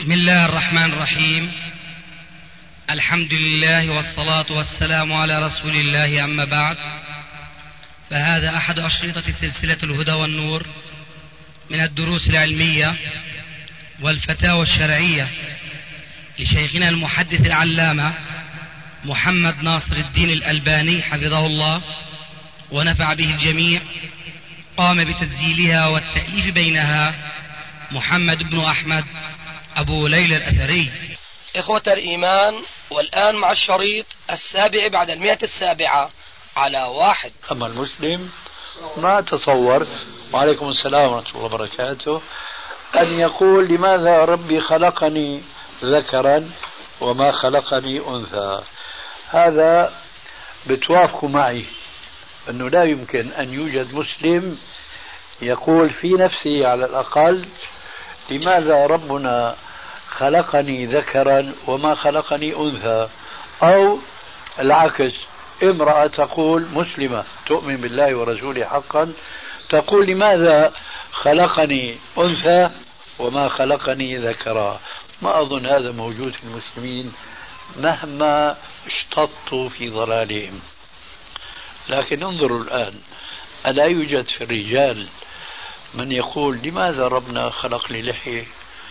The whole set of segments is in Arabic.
بسم الله الرحمن الرحيم. الحمد لله والصلاة والسلام على رسول الله، أما بعد، فهذا أحد أشرطة سلسلة الهدى والنور من الدروس العلمية والفتاوى الشرعية لشيخنا المحدث العلامة محمد ناصر الدين الألباني حفظه الله ونفع به الجميع. قام بتسجيلها والتأليف بينها محمد بن أحمد أبو ليلى الأثري. إخوة الإيمان، والآن مع الشريط 7 بعد 107 على 1. أما المسلم ما تصور، وعليكم السلام ورحمة الله وبركاته، أن يقول لماذا ربي خلقني ذكرا وما خلقني أنثى. هذا بتوافقوا معي أنه لا يمكن أن يوجد مسلم يقول في نفسه على الأقل لماذا ربنا خلقني ذكرا وما خلقني أنثى، أو العكس، امرأة تقول مسلمة تؤمن بالله ورسوله حقا تقول لماذا خلقني أنثى وما خلقني ذكرا. ما أظن هذا موجود في المسلمين مهما اشتطوا في ضلالهم. لكن انظروا الآن، ألا يوجد في الرجال من يقول لماذا ربنا خلق لي لحية؟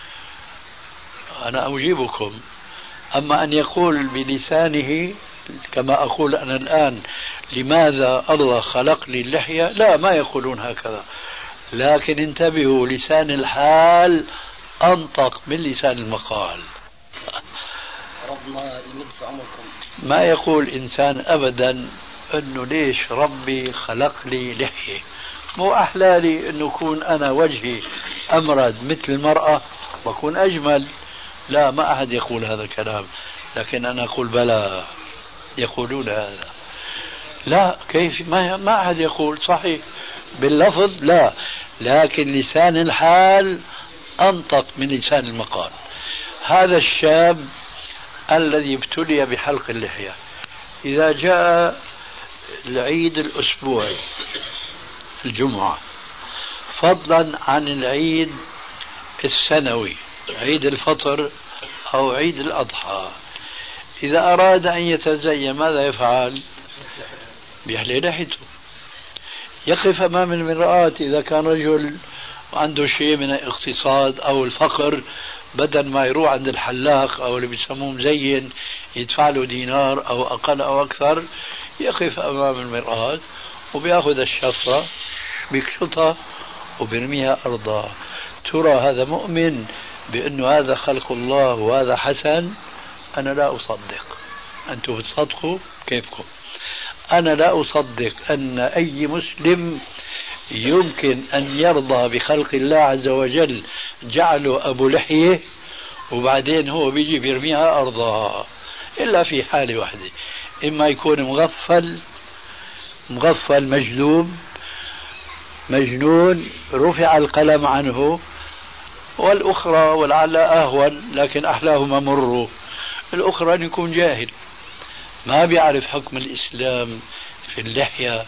أنا أجيبكم. أما أن يقول بلسانه كما أقول أنا الآن لماذا الله خلق لي اللحية، لا، ما يقولون هكذا. لكن انتبهوا، لسان الحال أنطق من لسان المقال. ربنا يمد في عمركم. ما يقول إنسان أبدا أنه ليش ربي خلق لي لحية، مو أحلى لي أنه يكون أنا وجهي أمرد مثل المرأة وأكون أجمل؟ لا، ما أحد يقول هذا الكلام. لكن أنا أقول بلى، يقولون هذا. لا، كيف؟ ما أحد يقول صحيح باللفظ، لا، لكن لسان الحال أنطق من لسان المقال. هذا الشاب الذي ابتلي بحلق اللحية، إذا جاء العيد الأسبوعي الجمعة، فضلا عن العيد السنوي عيد الفطر أو عيد الأضحى، إذا أراد أن يتزين ماذا يفعل؟ بيحلق لحيته. يقف أمام المرآة إذا كان رجل عنده شيء من الاقتصاد أو الفقر، بدل ما يروح عند الحلاق أو اللي بيسموه مزين يدفع له دينار أو أقل أو أكثر، يقف أمام المرآة وبيأخذ الشفرة بيكشطها وبيرميها أرضا. ترى هذا مؤمن بأنه هذا خلق الله وهذا حسن؟ أنا لا أصدق. أنتم بتصدقوا كيفكم؟ أنا لا أصدق أن أي مسلم يمكن أن يرضى بخلق الله عز وجل جعله أبو لحية وبعدين هو بيجي بيرميها أرضا، إلا في حالة واحدة، إما يكون مغفل مجنون رفع القلم عنه، والأخرى ولعل أهون لكن أحلاهما مروا، الأخرى أن يكون جاهل ما بيعرف حكم الإسلام في اللحية.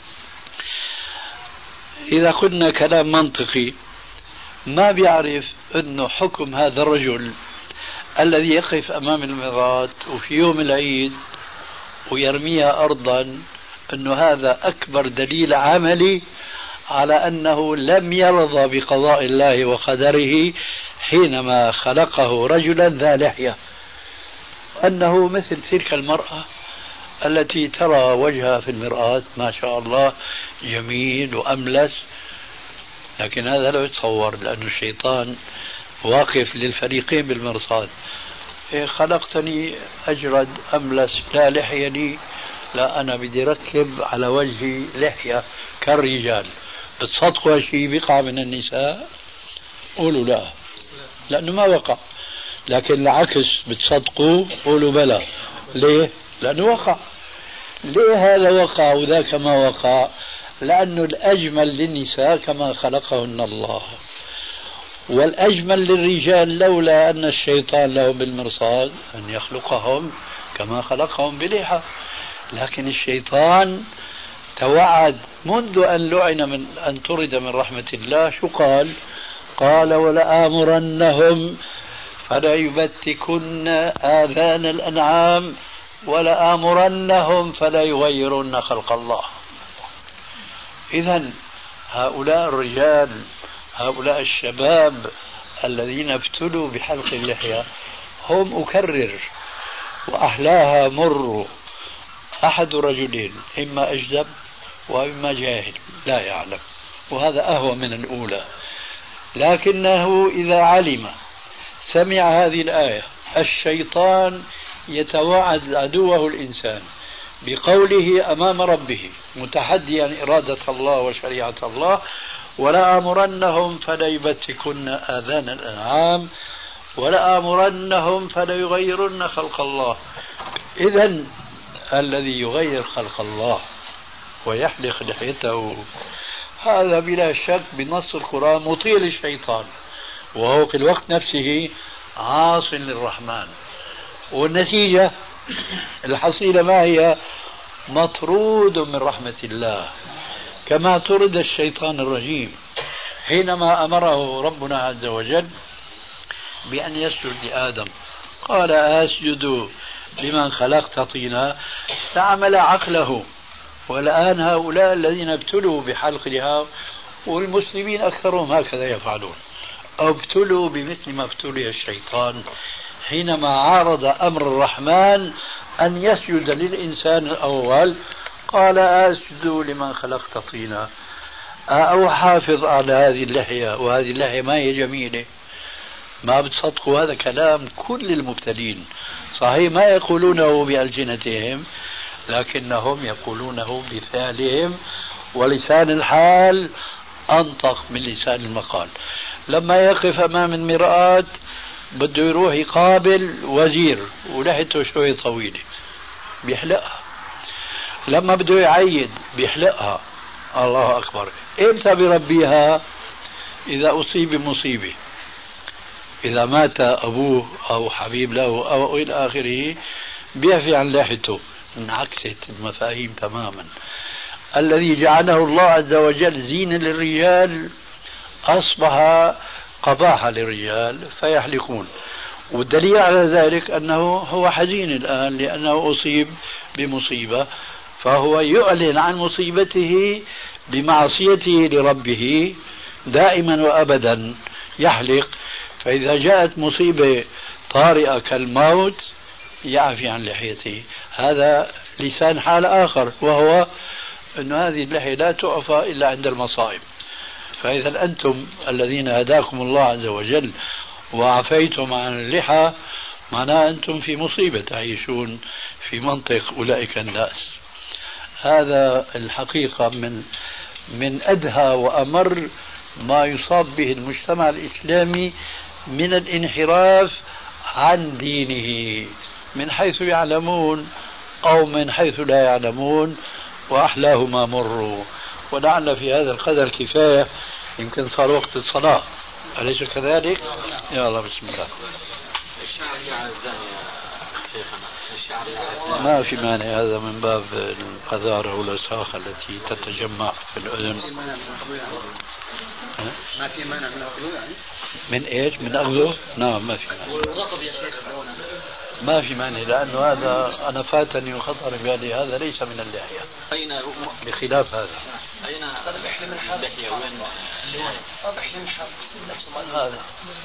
إذا قلنا كلام منطقي، ما بيعرف أنه حكم هذا الرجل الذي يقف أمام المرآة وفي يوم العيد ويرميها أرضا، أنه هذا أكبر دليل عملي على أنه لم يرضى بقضاء الله وقدره حينما خلقه رجلا ذا لحية، أنه مثل تلك المرأة التي ترى وجهها في المرآة ما شاء الله جميل وأملس، لكن هذا لا يتصور، لأن الشيطان واقف للفريقين بالمرصاد. خلقتني أجرد أملس لا لحية لي، لا، أنا بدي ركب على وجهي لحية كالرجال. بتصدقوا شيء بقع من النساء؟ قولوا لا، لأنه ما وقع. لكن العكس، بتصدقوا؟ قولوا بلى. ليه؟ لأنه وقع. ليه هذا وقع وذاك ما وقع؟ لأنه الأجمل للنساء كما خلقهن الله، والأجمل للرجال لولا أن الشيطان له بالمرصاد أن يخلقهم كما خلقهم بلحى. لكن الشيطان توعد منذ أن لعن من أن طرد من رحمة الله. شو قال؟ قال ولآمرنهم فلا يبتكن آذان الأنعام ولآمرنهم فلا يغيرن خلق الله. إذن هؤلاء الرجال، هؤلاء الشباب الذين ابتلوا بحلق اللحية هم أكرر وأحلاها مر، أحد رجلين، إما أجدب وإما جاهل لا يعلم، وهذا أهوى من الأولى. لكنه إذا علم سمع هذه الآية الشيطان يتوعد عدوه الإنسان بقوله أمام ربه متحديا إرادة الله وشريعة الله: ولآمرنهم فليبتكن آذان الأنعام ولآمرنهم فليغيرن خلق الله. إذن الذي يغير خلق الله ويحلق لحيته هذا بلا شك بنص القرآن مطيع للشيطان، وهو في الوقت نفسه عاص للرحمن. والنتيجة الحصيلة ما هي؟ مطرود من رحمة الله، كما طرد الشيطان الرجيم حينما أمره ربنا عز وجل بأن يسجد لآدم. قال: أسجد لمن خلقت طينا، استعمل عقله. والآن هؤلاء الذين ابتلوا بحلق لحى، والمسلمين أكثرهم هكذا يفعلون، أو ابتلوا بمثل ما ابتلي الشيطان حينما عارض أمر الرحمن أن يسجد للإنسان الأول. قال: أسجد لمن خلقت طينا، أو حافظ على هذه اللحية، وهذه اللحية ما هي جميلة. ما بتصدقوا هذا كلام كل المبتلين، صحيح ما يقولونه بألسنتهم لكنهم يقولونه بفعلهم، ولسان الحال أنطق من لسان المقال. لما يقف أمام المرآة بده يروح يقابل وزير ولحيته شوي طويلة بيحلقها، لما بده يعيد بيحلقها. الله أكبر. إمتى بربيها؟ إذا أصيب بمصيبة، إذا مات أبوه أو حبيب له أو إلى آخره، بيعفي عن لحيته. انعكست المفاهيم تماما. الذي جعله الله عز وجل زينة للرجال أصبح قباحة للرجال فيحلقون. والدليل على ذلك أنه هو حزين الآن لأنه أصيب بمصيبة، فهو يعلن عن مصيبته بمعصيته لربه دائما وأبدا يحلق. فإذا جاءت مصيبة طارئة كالموت يعفي عن لحيته. هذا لسان حال آخر، وهو أن هذه اللحية لا تعفى إلا عند المصائب. فإذا أنتم الذين هداكم الله عز وجل وعفيتم عن اللحى، معناه أنتم في مصيبة تعيشون في منطق أولئك الناس. هذا الحقيقة من أدهى وأمر ما يصاب به المجتمع الإسلامي من الانحراف عن دينه، من حيث يعلمون أو من حيث لا يعلمون، وأحلاهما مروا. ولعل في هذا القدر كفاية، يمكن صار وقت الصلاة، أليس كذلك؟ يا الله، بسم الله. ما في مانع، هذا من باب القذارة والوساخة التي تتجمع في الأذن. ما في مانع من أخذه يعني؟ من إيش؟ من أخذه؟ نعم ما في مانع. ما في مانع، لأنه هذا أنا فاتني وخطر بالي هذا ليس من اللحية. أين بخلاف هذا؟ أين اللحية؟ وين هذا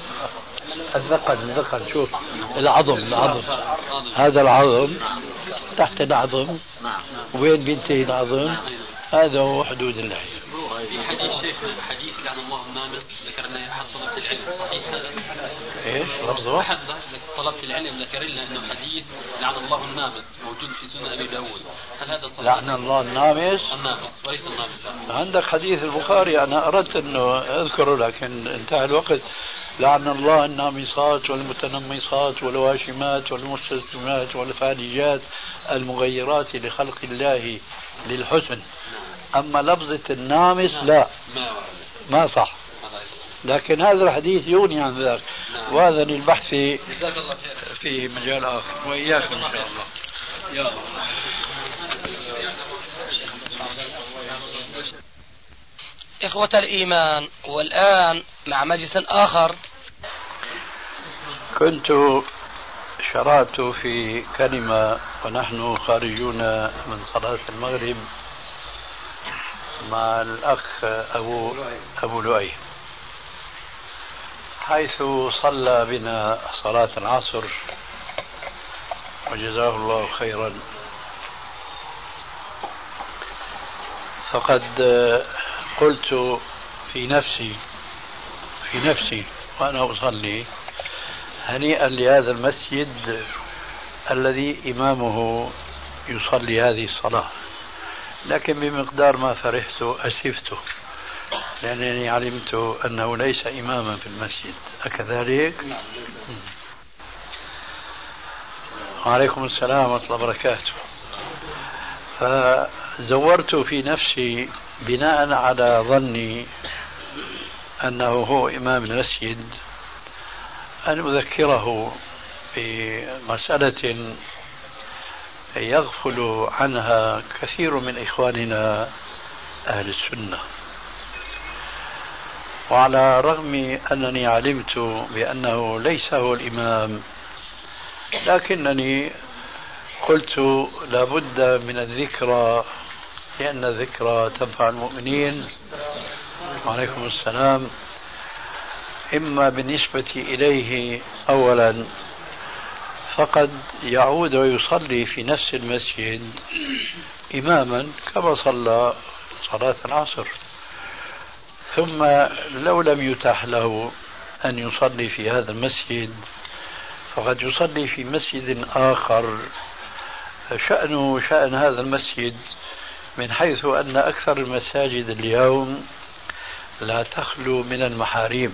الذقن شوف العظم هذا العظم تحت العظم، وين بينتهي العظم هذا هو حدود اللحية. في حديث شيخ، حديث لعن الله النامص، ذكرنا أحد طلبة العلم، صحيح هذا؟ إيش لفظه؟ أحد طلبة العلم ذكر لنا أنه حديث لعن الله النامص موجود في سنن أبي داود، هل هذا صحيح؟ لعن الله النامص وليس النامص. عندك حديث البخاري، أنا أردت أنه أذكره لكن انتهى الوقت. لعن الله النامصات والمتنمصات والواشمات والمستسلمات والفالجات المغيرات لخلق الله للحسن. أما لفظة النامص لا، ما صح، لكن هذا الحديث يغني عن ذاك. وهذا للبحث في مجال آخر، وإياكم إن شاء الله. يا الله. إخوة الإيمان، والآن مع مجلس آخر كنت شرعت في كلمة ونحن خارجون من صلاة المغرب مع الأخ أبو لؤي، حيث صلى بنا صلاة العصر وجزاه الله خيرا. فقد قلت في نفسي وأنا أصلي: هنيئا لهذا المسجد الذي إمامه يصلي هذه الصلاة. لكن بمقدار ما فرحت أسفت، لأنني علمت أنه ليس إماما في المسجد. أكذلك؟ وعليكم السلام ورحمة الله وبركاته. فزورت في نفسي بناء على ظني أنه هو إمام المسجد أن أذكره بمسألة يغفل عنها كثير من إخواننا أهل السنة. وعلى الرغم أنني علمت بأنه ليس هو الإمام، لكنني قلت لابد من الذكرى، لأن الذكرى تنفع المؤمنين. وعليكم السلام. إما بالنسبة إليه أولا فقد يعود ويصلي في نفس المسجد إماما كما صلى صلاة العصر، ثم لو لم يتاح له أن يصلي في هذا المسجد فقد يصلي في مسجد آخر شأنه شأن هذا المسجد، من حيث أن أكثر المساجد اليوم لا تخلو من المحاريب،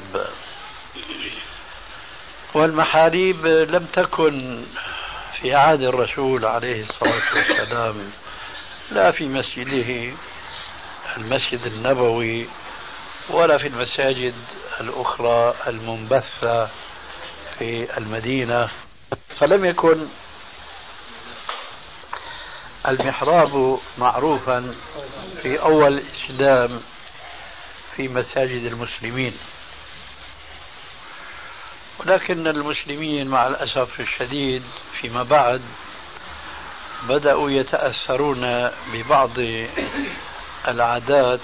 والمحاريب لم تكن في عهد الرسول عليه الصلاة والسلام، لا في مسجده المسجد النبوي ولا في المساجد الأخرى المنبثة في المدينة. فلم يكن المحراب معروفا في أول الإسلام في مساجد المسلمين، ولكن المسلمين مع الأسف الشديد فيما بعد بدأوا يتأثرون ببعض العادات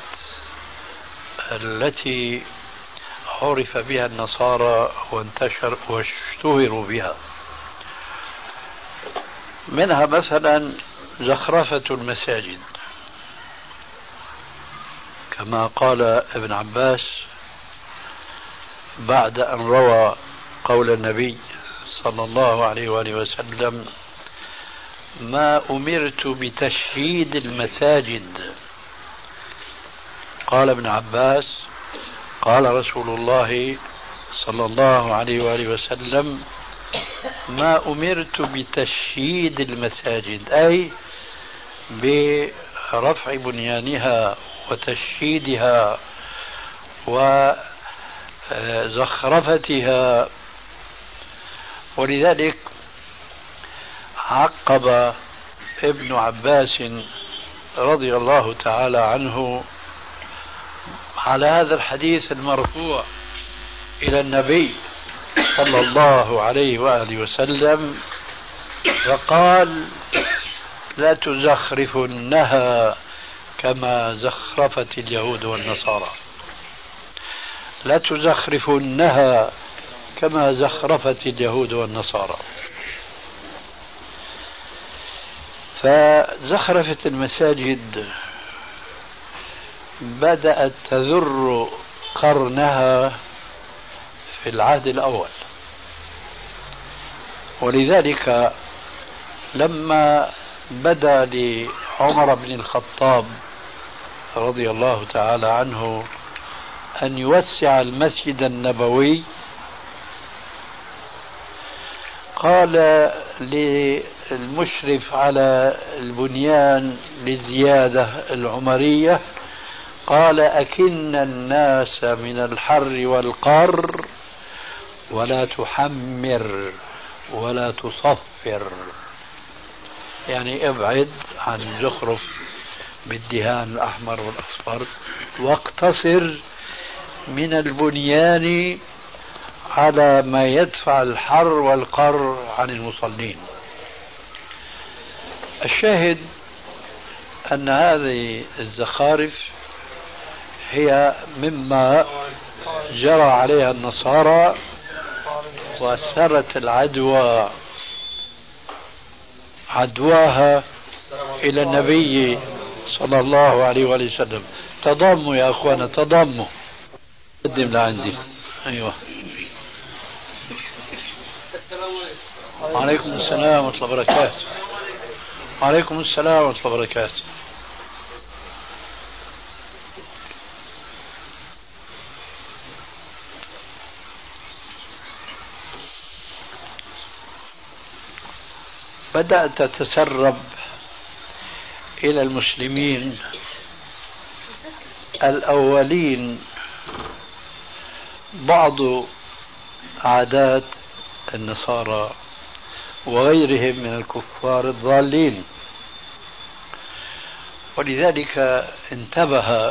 التي عرف بها النصارى واشتهروا بها، منها مثلا زخرفة المساجد، كما قال ابن عباس بعد أن روى قول النبي صلى الله عليه وآله وسلم: ما أمرت بتشييد المساجد. قال ابن عباس: قال رسول الله صلى الله عليه وآله وسلم: ما أمرت بتشييد المساجد، أي برفع بنيانها وتشييدها وزخرفتها. ولذلك عقب ابن عباس رضي الله تعالى عنه على هذا الحديث المرفوع إلى النبي صلى الله عليه وآله وسلم فقال: لا تزخرفنها كما زخرفت اليهود والنصارى، لا تزخرفنها كما زخرفت اليهود والنصارى. فزخرفة المساجد بدأت تذر قرنها في العهد الأول، ولذلك لما بدا لعمر بن الخطاب رضي الله تعالى عنه أن يوسع المسجد النبوي، قال للمشرف على البنيان للزيادة العمرية، قال: أكن الناس من الحر والقر ولا تحمر ولا تصفر، يعني ابعد عن الزخرف بالدهان الأحمر والأصفر، واقتصر من البنيان على ما يدفع الحر والقر عن المصلين. الشاهد أن هذه الزخارف هي مما جرى عليها النصارى وسرت العدوى عدواها إلى النبي صلى الله عليه وسلم. تضاموا يا أخوانا، تضاموا. قدم لعندي. أيوة. وعليكم السلام ورحمة الله وبركاته. وعليكم السلام ورحمة الله وبركاته. بدأت تتسرب إلى المسلمين الأولين بعض عادات النصارى وغيرهم من الكفار الضالين، ولذلك انتبه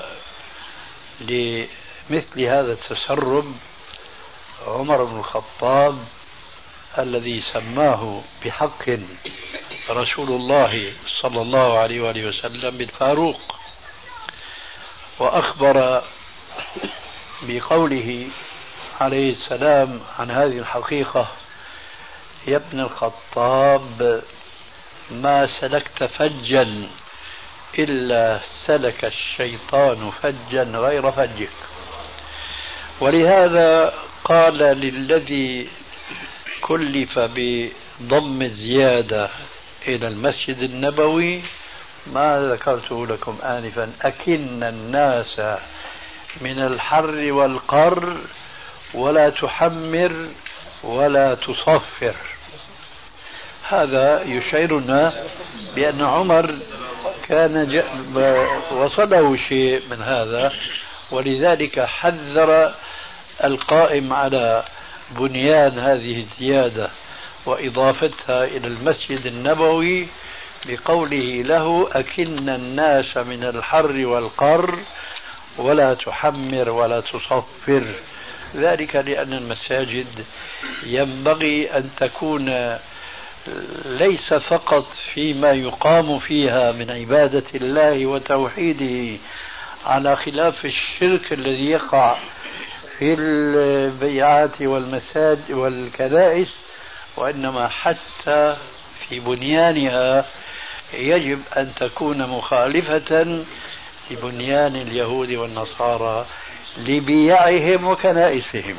لمثل هذا التسرب عمر بن الخطاب الذي سماه بحق رسول الله صلى الله عليه وآله وسلم بالفاروق، وأخبر بقوله عليه السلام عن هذه الحقيقة: يا ابن الخطاب ما سلكت فجا إلا سلك الشيطان فجا غير فجك. ولهذا قال للذي كلف بضم الزيادة إلى المسجد النبوي ما ذكرته لكم آنفا: أكن الناس من الحر والقر ولا تحمر ولا تصفر. هذا يشعرنا بأن عمر كان وصله شيء من هذا، ولذلك حذر القائم على بنيان هذه الزيادة وإضافتها إلى المسجد النبوي بقوله له: أكن الناس من الحر والقر ولا تحمر ولا تصفر. ذلك لأن المساجد ينبغي أن تكون ليس فقط فيما يقام فيها من عبادة الله وتوحيده، على خلاف الشرك الذي يقع في البيعات والمساجد والكنائس، وإنما حتى في بنيانها يجب أن تكون مخالفة لبنيان اليهود والنصارى لبيعهم وكنائسهم.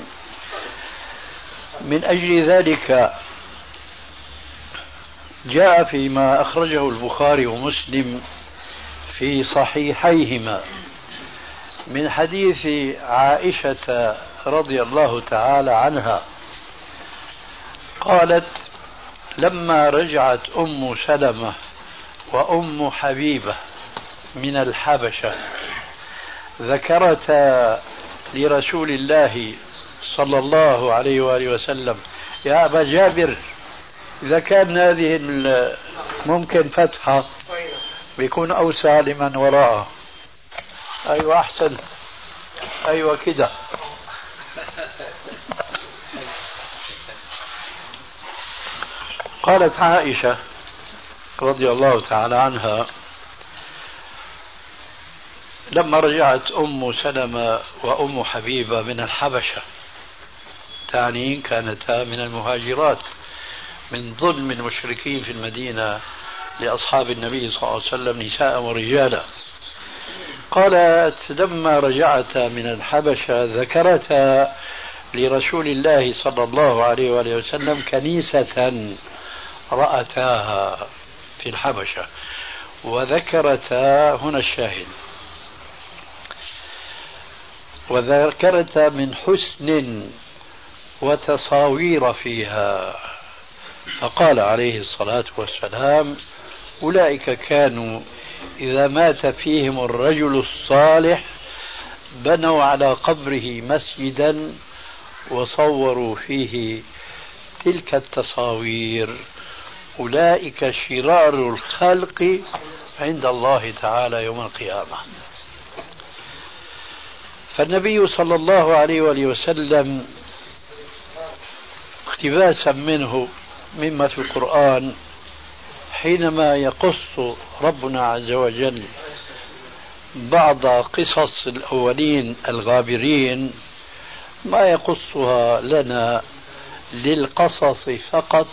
من أجل ذلك جاء فيما أخرجه البخاري ومسلم في صحيحيهما من حديث عائشة رضي الله تعالى عنها قالت: لما رجعت أم سلمة وأم حبيبة من الحبشة ذكرتا لرسول الله صلى الله عليه وآله وسلم: يا أبا جابر، إذا كان هذه ممكن فتحة بيكون أوسع لمن وراءه. أيوة أحسن، أيوة كده. قالت عائشة رضي الله تعالى عنها: لما رجعت أم سلمة وأم حبيبة من الحبشة، تعني كانتا من المهاجرات من ظلم المشركين في المدينة لأصحاب النبي صلى الله عليه وسلم نساء ورجالا، قالت: لما رجعتا من الحبشة ذكرتا لرسول الله صلى الله عليه وآله وسلم كنيسة رأتاها في الحبشة، وذكرتا هنا الشاهد: وذكرتا من حسن وتصاوير فيها، فقال عليه الصلاة والسلام: أولئك كانوا إذا مات فيهم الرجل الصالح بنوا على قبره مسجدا وصوروا فيه تلك التصاوير، أولئك شرار الخلق عند الله تعالى يوم القيامة. فالنبي صلى الله عليه وآله وسلم اقتباسا منه مما في القرآن حينما يقص ربنا عز وجل بعض قصص الأولين الغابرين ما يقصها لنا للقصص فقط،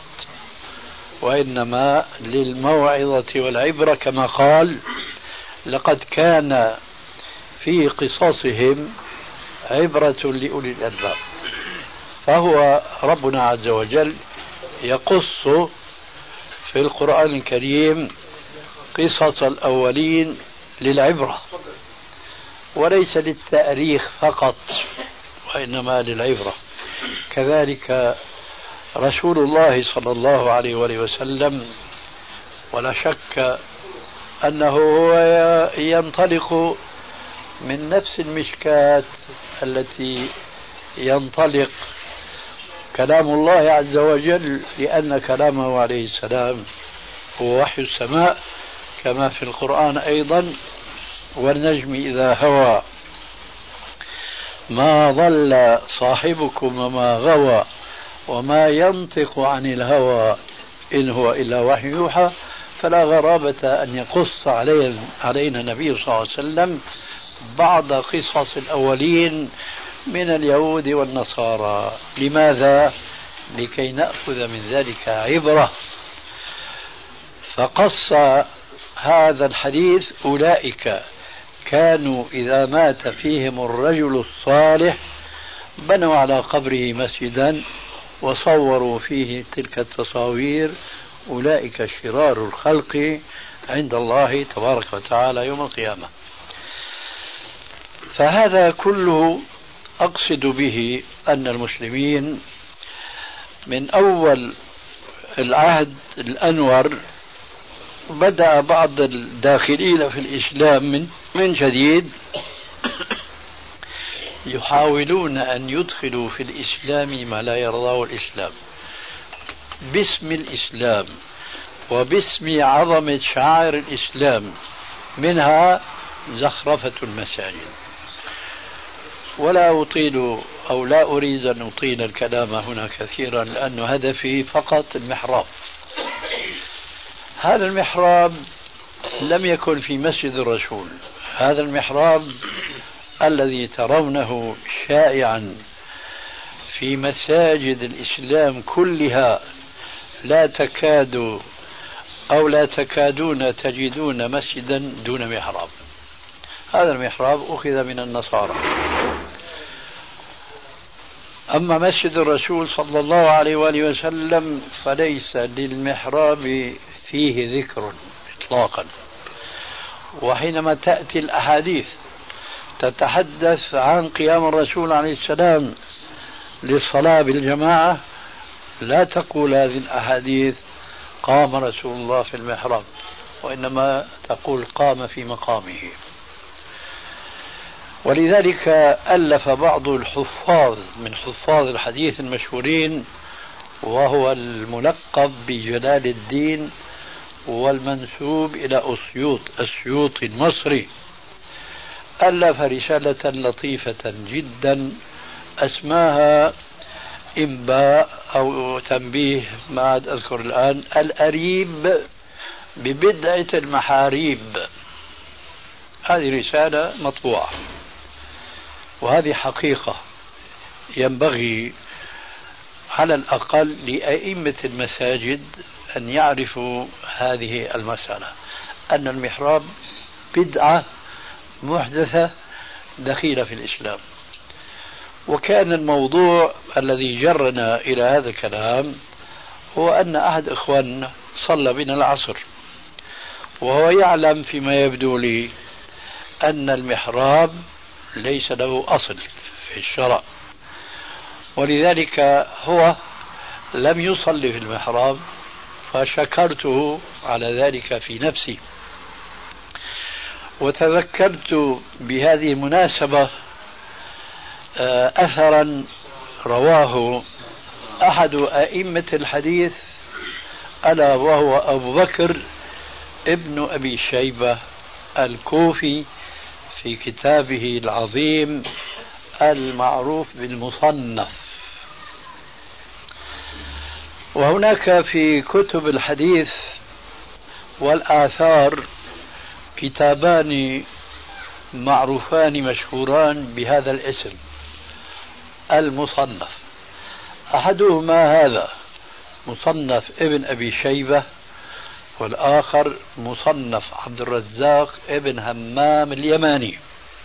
وإنما للموعظة والعبرة، كما قال: لقد كان في قصصهم عبرة لأولي الألباب. فهو ربنا عز وجل يقص في القرآن الكريم قصص الأولين للعبرة وليس للتأريخ فقط، وإنما للعبرة. كذلك رسول الله صلى الله عليه وآله وسلم، ولا شك أنه هو ينطلق من نفس المشكاة التي ينطلق كلام الله عز وجل، لأن كلامه عليه السلام هو وحي السماء، كما في القرآن أيضا: والنجم إذا هوى ما ضل صاحبكم وما غوى وما ينطق عن الهوى إن هو إلا وحي يوحى. فلا غرابة أن يقص علينا النبي صلى الله عليه وسلم بعض قصص الأولين من اليهود والنصارى. لماذا؟ لكي نأخذ من ذلك عبرة. فقص هذا الحديث: أولئك كانوا إذا مات فيهم الرجل الصالح بنوا على قبره مسجدا وصوروا فيه تلك التصاوير، أولئك شرار الخلق عند الله تبارك وتعالى يوم القيامة. فهذا كله أقصد به أن المسلمين من أول العهد الأنور بدأ بعض الداخلين في الإسلام من جديد يحاولون أن يدخلوا في الإسلام ما لا يرضاه الإسلام باسم الإسلام وباسم عظمة شعائر الإسلام، منها زخرفة المساجد. ولا أطيل أو لا أريد أن أطيل الكلام هنا كثيرا، لأن هدفي فقط المحراب. هذا المحراب لم يكن في مسجد الرسول، هذا المحراب الذي ترونه شائعا في مساجد الإسلام كلها لا تكاد أو لا تكادون تجدون مسجدا دون محراب. هذا المحراب أخذ من النصارى. أما مسجد الرسول صلى الله عليه وآله وسلم فليس للمحراب فيه ذكر إطلاقا. وحينما تأتي الأحاديث تتحدث عن قيام الرسول عليه السلام للصلاة بالجماعة لا تقول هذه الأحاديث قام رسول الله في المحراب، وإنما تقول قام في مقامه. ولذلك ألف بعض الحفاظ من حفاظ الحديث المشهورين، وهو الملقب بجلال الدين والمنسوب إلى السيوطي المصري، ألف رسالة لطيفة جدا اسمها إنباء أو تنبيه، ما عاد أذكر الآن، الأريب ببدعة المحاريب. هذه رسالة مطبوعة، وهذه حقيقة ينبغي على الأقل لأئمة المساجد أن يعرفوا هذه المسألة، أن المحراب بدعة محدثة دخيلة في الإسلام. وكان الموضوع الذي جرنا إلى هذا الكلام هو أن أحد إخواننا صلى بنا العصر، وهو يعلم فيما يبدو لي أن المحراب ليس له أصل في الشرع، ولذلك هو لم يصلي في المحراب، فشكرته على ذلك في نفسي. وتذكرت بهذه المناسبة أثرا رواه أحد أئمة الحديث، ألا وهو أبو بكر ابن أبي شيبة الكوفي، في كتابه العظيم المعروف بالمصنف. وهناك في كتب الحديث والآثار كتابان معروفان مشهوران بهذا الاسم المصنف. أحدهما هذا مصنف ابن أبي شيبة، والآخر مصنف عبد الرزاق ابن همام اليماني.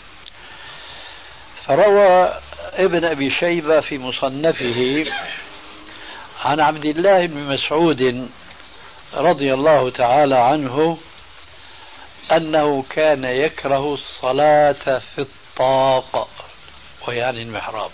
فروى ابن أبي شيبة في مصنفه عن عبد الله بن مسعود رضي الله تعالى عنه أنه كان يكره الصلاة في الطاق، ويعني المحراب.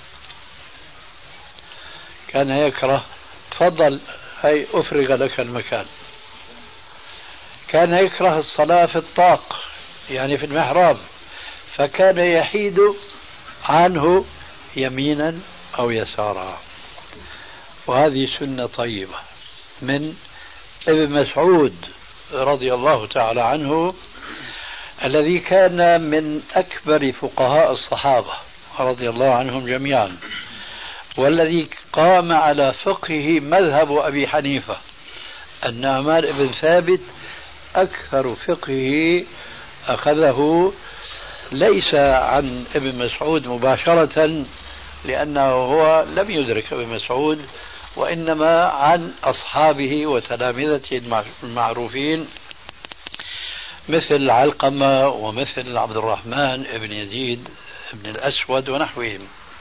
كان يكره، تفضل هي أفرغ لك المكان. كان يكره الصلاة في الطاق يعني في المحراب، فكان يحيد عنه يمينا أو يسارا. وهذه سنة طيبة من ابن مسعود رضي الله تعالى عنه، الذي كان من أكبر فقهاء الصحابة رضي الله عنهم جميعا، والذي قام على فقهه مذهب أبي حنيفة. النعمان بن ثابت أكثر فقهه أخذه ليس عن ابن مسعود مباشرة، لأنه هو لم يدرك ابن مسعود، وإنما عن أصحابه وتلامذته المعروفين مثل علقمة ومثل عبد الرحمن بن يزيد بن الأسود ونحوهم.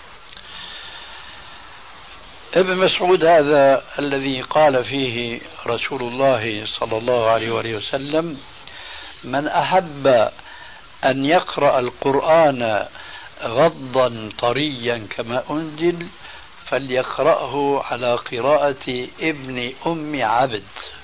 ابن مسعود هذا الذي قال فيه رسول الله صلى الله عليه وآله وسلم: من أحب أن يقرأ القرآن غضا طريا كما أنزل فليقرأه على قراءة ابن أم عبد.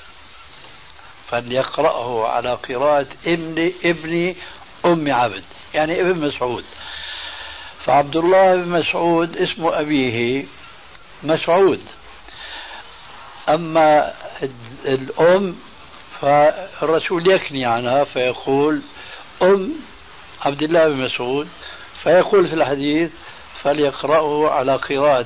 فليقرأه على قراءة ابن أم عبد، يعني ابن مسعود. فعبد الله بن مسعود اسم أبيه مسعود، أما الأم فالرسول يكني عنها فيقول أم عبد الله بن مسعود، فيقول في الحديث فليقرأه على قراءة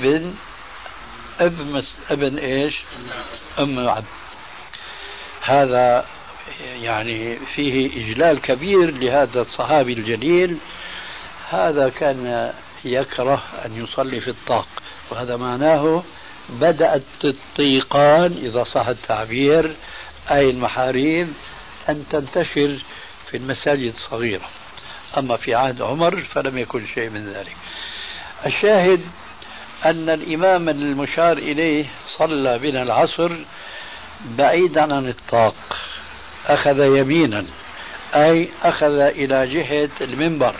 ابن إيش؟ أم عبد. هذا يعني فيه إجلال كبير لهذا الصحابي الجليل. هذا كان يكره أن يصلي في الطاق، وهذا معناه بدأت الطيقان إذا صح التعبير أي المحاريب أن تنتشر في المساجد الصغيرة. أما في عهد عمر فلم يكن شيء من ذلك. الشاهد أن الإمام المشار إليه صلى بنا العصر بعيدا عن الطاق، أخذ يمينا أي أخذ إلى جهة المنبر.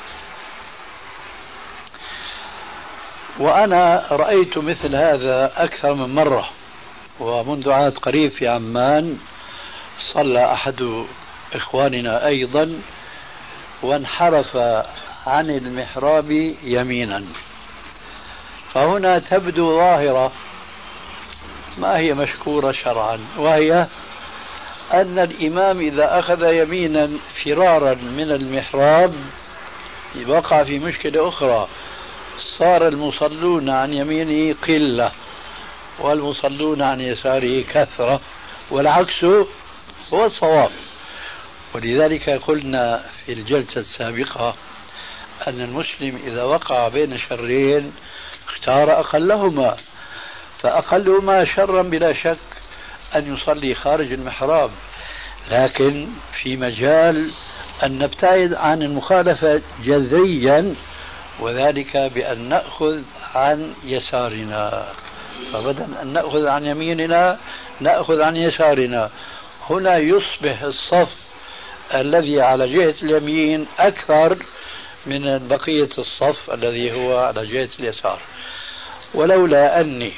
وأنا رأيت مثل هذا أكثر من مرة، ومنذ عهد قريب في عمان صلى أحد إخواننا أيضا وانحرف عن المحراب يمينا. فهنا تبدو ظاهرة ما هي مشكورة شرعا، وهي أن الإمام إذا أخذ يمينا فرارا من المحراب وقع في مشكلة أخرى، صار المصلون عن يمينه قلة والمصلون عن يساره كثرة، والعكس هو الصواب. ولذلك قلنا في الجلسة السابقة أن المسلم إذا وقع بين شرين اختار أقلهما، فأقلهما شرا بلا شك أن يصلي خارج المحراب، لكن في مجال أن نبتعد عن المخالفة جذريا، وذلك بأن نأخذ عن يسارنا، فبدل أن نأخذ عن يميننا نأخذ عن يسارنا. هنا يصبح الصف الذي على جهة اليمين أكثر من بقية الصف الذي هو على جهة اليسار. ولولا أني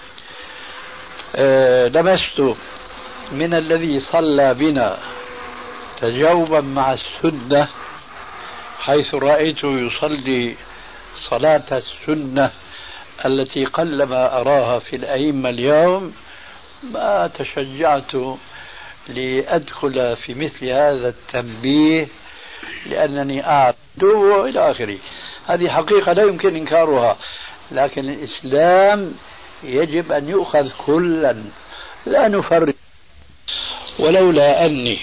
لمست من الذي صلى بنا تجاوبا مع السنة، حيث رأيته يصلي صلاة السنة التي قلما أراها في الأئمة اليوم، ما تشجعت لأدخل في مثل هذا التنبيه، لأنني أعرف إلى آخره. هذه حقيقة لا يمكن إنكارها، لكن الإسلام يجب أن يؤخذ كلا لا نفرق. ولولا أني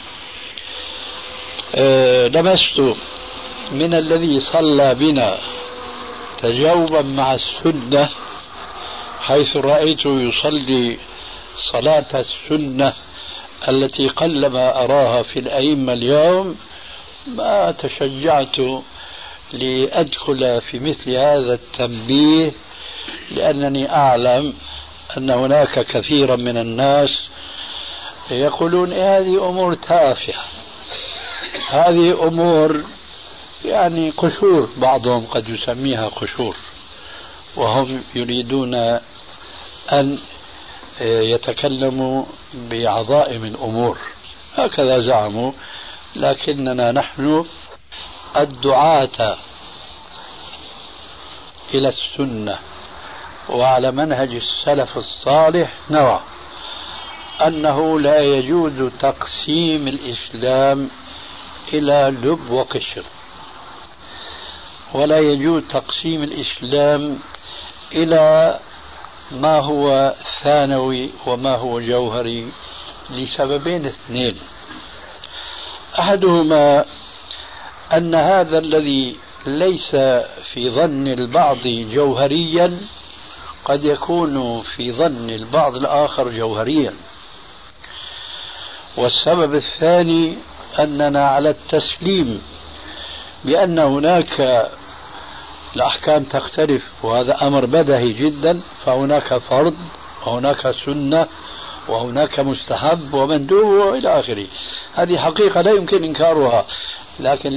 لمست من الذي صلى بنا تجاوبا مع السنة، حيث رأيته يصلي صلاة السنة التي قلما أراها في الأئمة اليوم، ما تشجعت لأدخل في مثل هذا التنبيه، لأنني أعلم أن هناك كثيرا من الناس يقولون هذه أمور تافهة، هذه أمور يعني قشور، بعضهم قد يسميها قشور، وهم يريدون أن يتكلموا بعظائم الأمور، هكذا زعموا. لكننا نحن الدعاة إلى السنة وعلى منهج السلف الصالح نرى أنه لا يجوز تقسيم الإسلام إلى لب وقشر، ولا يجوز تقسيم الإسلام إلى ما هو ثانوي وما هو جوهري، لسببين اثنين. أحدهما أن هذا الذي ليس في ظن البعض جوهريا قد يكون في ظن البعض الآخر جوهريا. والسبب الثاني أننا على التسليم بأن هناك الأحكام تختلف، وهذا أمر بديهي جدا، فهناك فرض وهناك سنة وهناك مستحب ومندوب وإلى آخره، هذه حقيقة لا يمكن إنكارها. لكن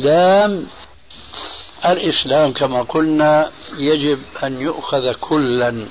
الإسلام كما قلنا يجب أن يؤخذ كلا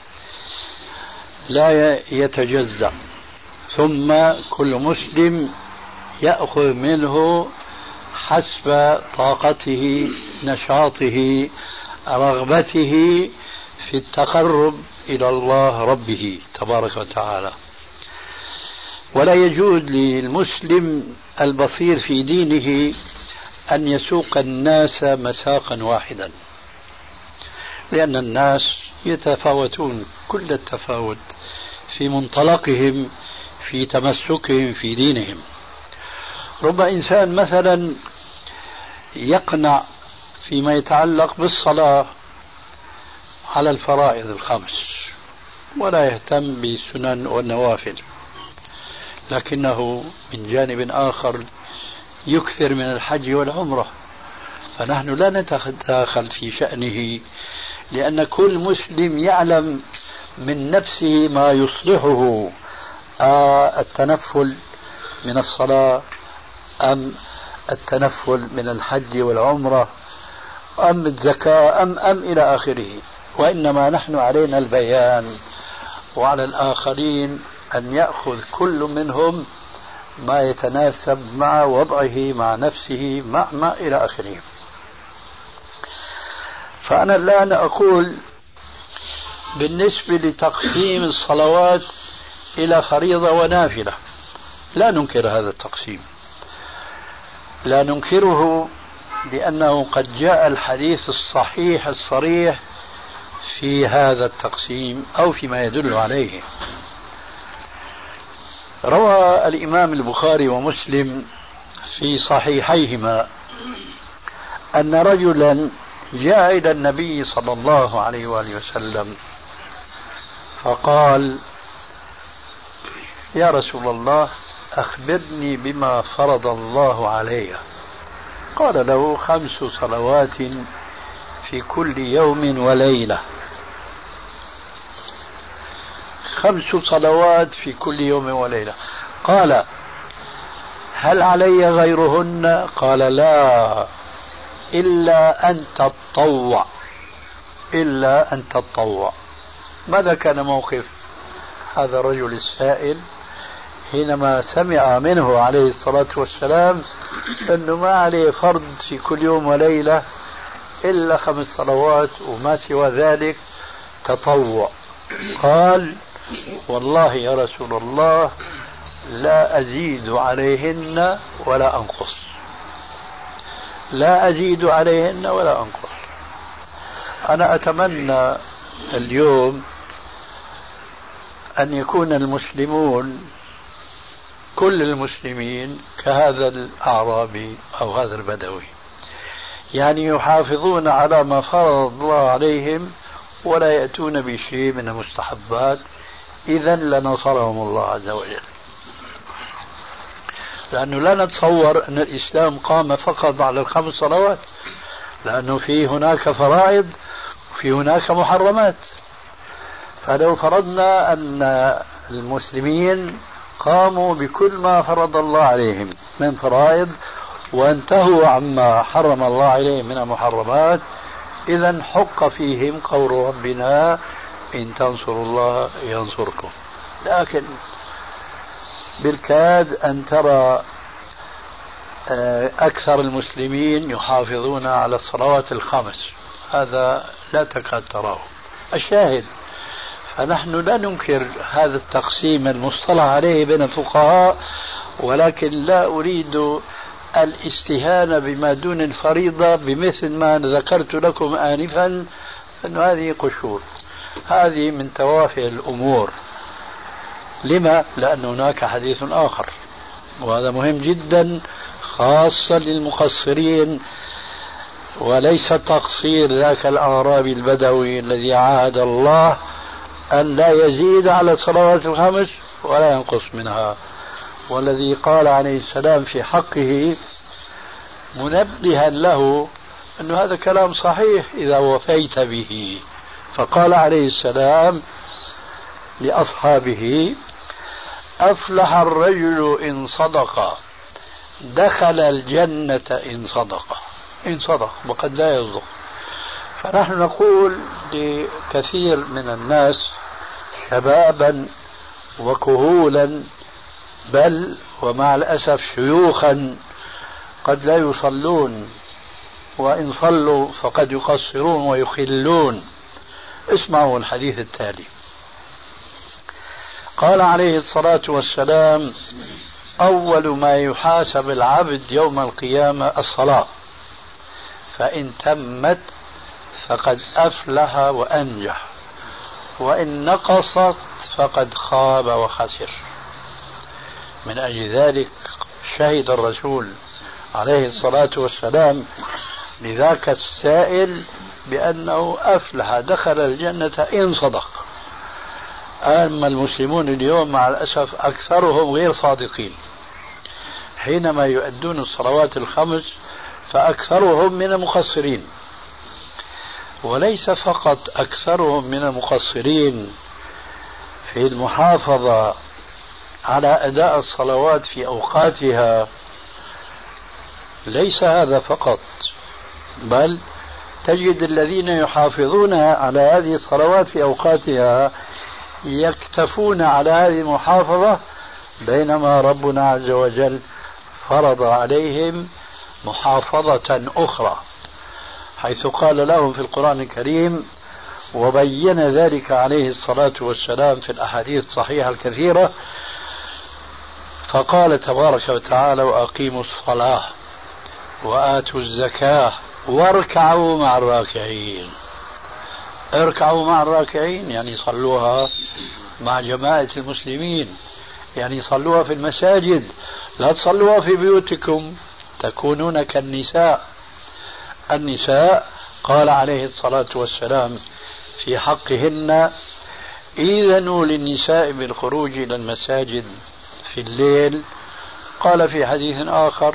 لا يتجزأ، ثم كل مسلم يأخذ منه حسب طاقته، نشاطه، رغبته في التقرب إلى الله ربه تبارك وتعالى. ولا يجوز للمسلم البصير في دينه أن يسوق الناس مساقا واحدا، لأن الناس يتفاوتون كل التفاوت في منطلقهم، في تمسكهم في دينهم. رب إنسان مثلا يقنع فيما يتعلق بالصلاة على الفرائض الخمس ولا يهتم بالسنن والنوافل، لكنه من جانب آخر يكثر من الحج والعمرة، فنحن لا نتداخل في شأنه، لأن كل مسلم يعلم من نفسه ما يصلحه، التنفل من الصلاة أم التنفل من الحج والعمرة أم الزكاة أم إلى آخره. وإنما نحن علينا البيان، وعلى الآخرين أن يأخذ كل منهم ما يتناسب مع وضعه، مع نفسه، مع إلى آخره. فأنا الآن أقول بالنسبة لتقسيم الصلوات إلى فريضة ونافلة، لا ننكر هذا التقسيم، لا ننكره، لأنه قد جاء الحديث الصحيح الصريح في هذا التقسيم أو فيما يدل عليه. روى الإمام البخاري ومسلم في صحيحيهما أن رجلا جاء إلى النبي صلى الله عليه وآله وسلم فقال: يا رسول الله، أخبرني بما فرض الله علي. قال له: 5 صلوات في كل يوم وليلة. 5 صلوات في كل يوم وليلة. قال: هل علي غيرهن؟ قال: لا، إلا أن تطوع، إلا أن تطوع. ماذا كان موقف هذا الرجل السائل حينما سمع منه عليه الصلاة والسلام أنه ما عليه فرض في كل يوم وليلة إلا 5 صلوات وما سوى ذلك تطوع؟ قال: والله يا رسول الله لا أزيد عليهن ولا أنقص، لا أزيد عليهن ولا أنقص. أنا أتمنى اليوم أن يكون المسلمون كل المسلمين كهذا الأعرابي أو هذا البدوي، يعني يحافظون على ما فرض الله عليهم ولا يأتون بشيء من المستحبات، إذا لنصرهم الله عز وجل. لأنه لا نتصور أن الإسلام قام فقط على الخمس صلوات، لأنه في هناك فرائض وفي هناك محرمات. فلو فرضنا أن المسلمين قاموا بكل ما فرض الله عليهم من فرائض وانتهوا عما حرم الله عليهم من المحرمات، إذا حق فيهم قول ربنا إن تنصروا الله ينصركم. لكن بالكاد أن ترى أكثر المسلمين يحافظون على الصلوات الخمس، هذا لا تكاد تراه. الشاهد، فنحن لا ننكر هذا التقسيم المصطلح عليه بين الفقهاء، ولكن لا أريد الاستهانة بما دون الفريضة بمثل ما ذكرت لكم آنفا أن هذه قشور، هذه من توافه الأمور. لما؟ لأن هناك حديث آخر، وهذا مهم جدا خاصة للمقصرين، وليس تقصير ذاك الأعرابي البدوي الذي عاهد الله أن لا يزيد على الصلوات الخمس ولا ينقص منها، والذي قال عليه السلام في حقه منبها له أن هذا كلام صحيح إذا وفيت به. فقال عليه السلام لأصحابه: أفلح الرجل إن صدق، دخل الجنة إن صدق. إن صدق، وقد لا يصدق. فنحن نقول لكثير من الناس شبابا وكهولا، بل ومع الأسف شيوخا قد لا يصلون، وإن صلوا فقد يقصرون ويخلون. اسمعوا الحديث التالي. قال عليه الصلاة والسلام: أول ما يحاسب العبد يوم القيامة الصلاة، فإن تمت فقد أفلح وأنجح، وإن نقصت فقد خاب وخسر. من أجل ذلك شهد الرسول عليه الصلاة والسلام لذاك السائل بأنه أفلح، دخل الجنة إن صدق. أما المسلمون اليوم مع الأسف أكثرهم غير صادقين، حينما يؤدون الصلوات الخمس فأكثرهم من المقصرين، وليس فقط أكثرهم من المقصرين في المحافظة على أداء الصلوات في أوقاتها، ليس هذا فقط، بل تجد الذين يحافظون على هذه الصلوات في أوقاتها يكتفون على هذه المحافظة، بينما ربنا عز وجل فرض عليهم محافظة أخرى، حيث قال لهم في القرآن الكريم، وبين ذلك عليه الصلاة والسلام في الأحاديث الصحيحة الكثيرة، فقال تبارك وتعالى: وأقيموا الصلاة وآتوا الزكاة واركعوا مع الراكعين. اركعوا مع الراكعين يعني صلوها مع جماعة المسلمين، يعني صلوها في المساجد، لا تصلوها في بيوتكم تكونون كالنساء. النساء قال عليه الصلاة والسلام في حقهن: إذنوا للنساء بالخروج إلى المساجد في الليل. قال في حديث آخر: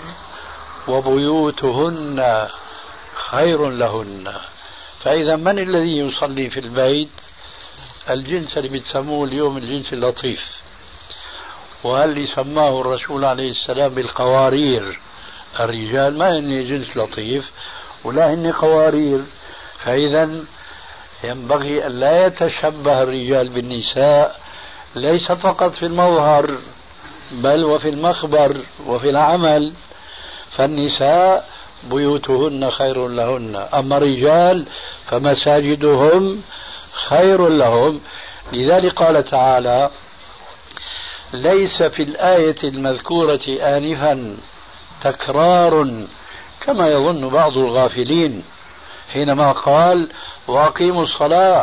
وبيوتهن خير لهن. فإذا من الذي يصلي في البيت؟ الجنس اللي بتسموه اليوم الجنس اللطيف، وهل سماه الرسول عليه السلام بالقوارير. الرجال ما هن جنس لطيف ولا هن قوارير، فإذا ينبغي أن لا يتشبه الرجال بالنساء، ليس فقط في المظهر بل وفي المخبر وفي العمل. فالنساء بيوتهن خير لهن، أما الرجال فمساجدهم خير لهم. لذلك قال تعالى: ليس في الآية المذكورة آنفا تكرار كما يظن بعض الغافلين حينما قال: وأقيموا الصلاة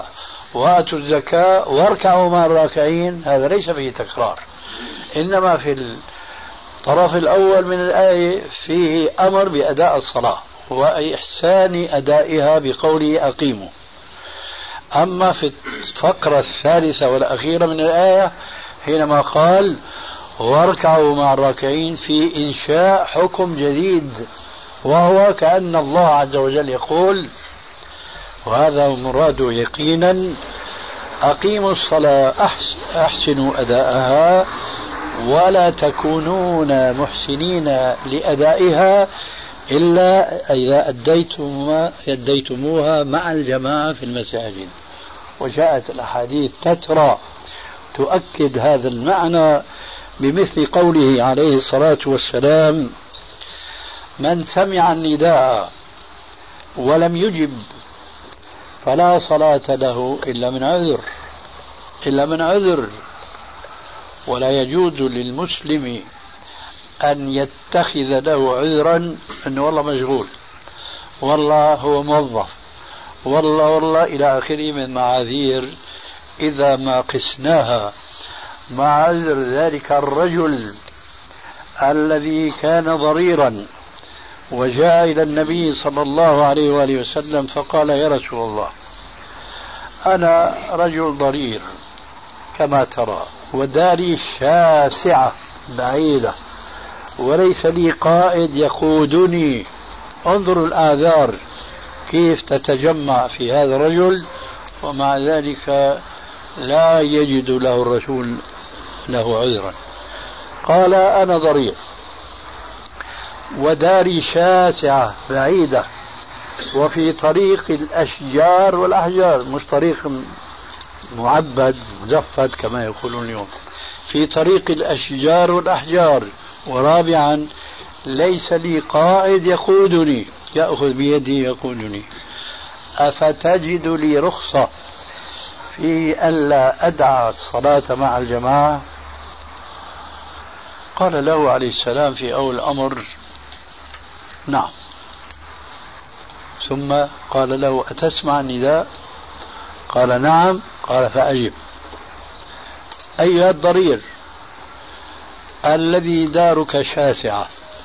وآتوا الزكاة واركعوا مع الراكعين، هذا ليس فيه تكرار، إنما في الطرف الأول من الآية فيه أمر بأداء الصلاة وإحسان أدائها بقوله أقيموا. أما في الفقرة الثالثة والأخيرة من الآية حينما قال واركعوا مع الراكعين في إنشاء حكم جديد، وهو كأن الله عز وجل يقول، وهذا مراد يقينا، أقيموا الصلاة أحسنوا أداءها ولا تكونون محسنين لأدائها إلا إذا أديتموها مع الجماعة في المساجد. وجاءت الأحاديث تترى تؤكد هذا المعنى بمثل قوله عليه الصلاة والسلام: من سمع النداء ولم يجب فلا صلاة له إلا من عذر. ولا يجوز للمسلم أن يتخذ له عذرا أنه والله مشغول، والله هو موظف، والله إلى آخره من معاذير، إذا ما قسناها مع عذر ذلك الرجل الذي كان ضريرا وجاء إلى النبي صلى الله عليه وآله وسلم فقال: يا رسول الله، أنا رجل ضرير كما ترى، وداري شاسعة بعيدة، وليس لي قائد يقودني. انظروا الآثار كيف تتجمع في هذا الرجل، ومع ذلك لا يجد له الرسول له عذرا. قال: أنا ضرير وداري شاسعة بعيدة وفي طريق الأشجار والأحجار، مش طريق معبد مزفت كما يقولون اليوم، في طريق الأشجار والأحجار. ورابعا: ليس لي قائد يقودني يأخذ بيدي يقودني، أفتجد لي رخصة في ألا أدع الصلاة مع الجماعة؟ قال له عليه السلام في أول الأمر: نعم. ثم قال له: أتسمع النداء؟ قال: نعم. قال: فأجب. أيها الضرير الذي دارك شاسعة